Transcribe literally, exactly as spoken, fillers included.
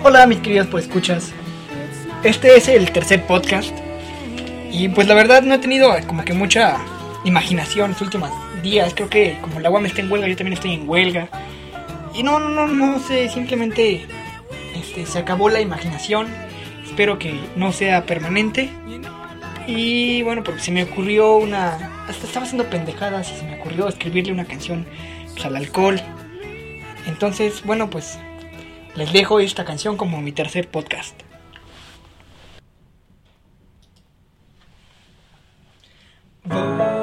Hola mis queridos pues escuchas. Este es el tercer podcast. Y pues la verdad no he tenido como que mucha imaginación los últimos días. Creo que como la U A M está en huelga, yo también estoy en huelga. Y no, no, no, no sé, simplemente este, se acabó la imaginación. Espero que no sea permanente. Y bueno, porque se me ocurrió una... Hasta estaba haciendo pendejadas y se me ocurrió escribirle una canción pues, al alcohol. Entonces, bueno, pues les dejo esta canción como mi tercer podcast. Oh.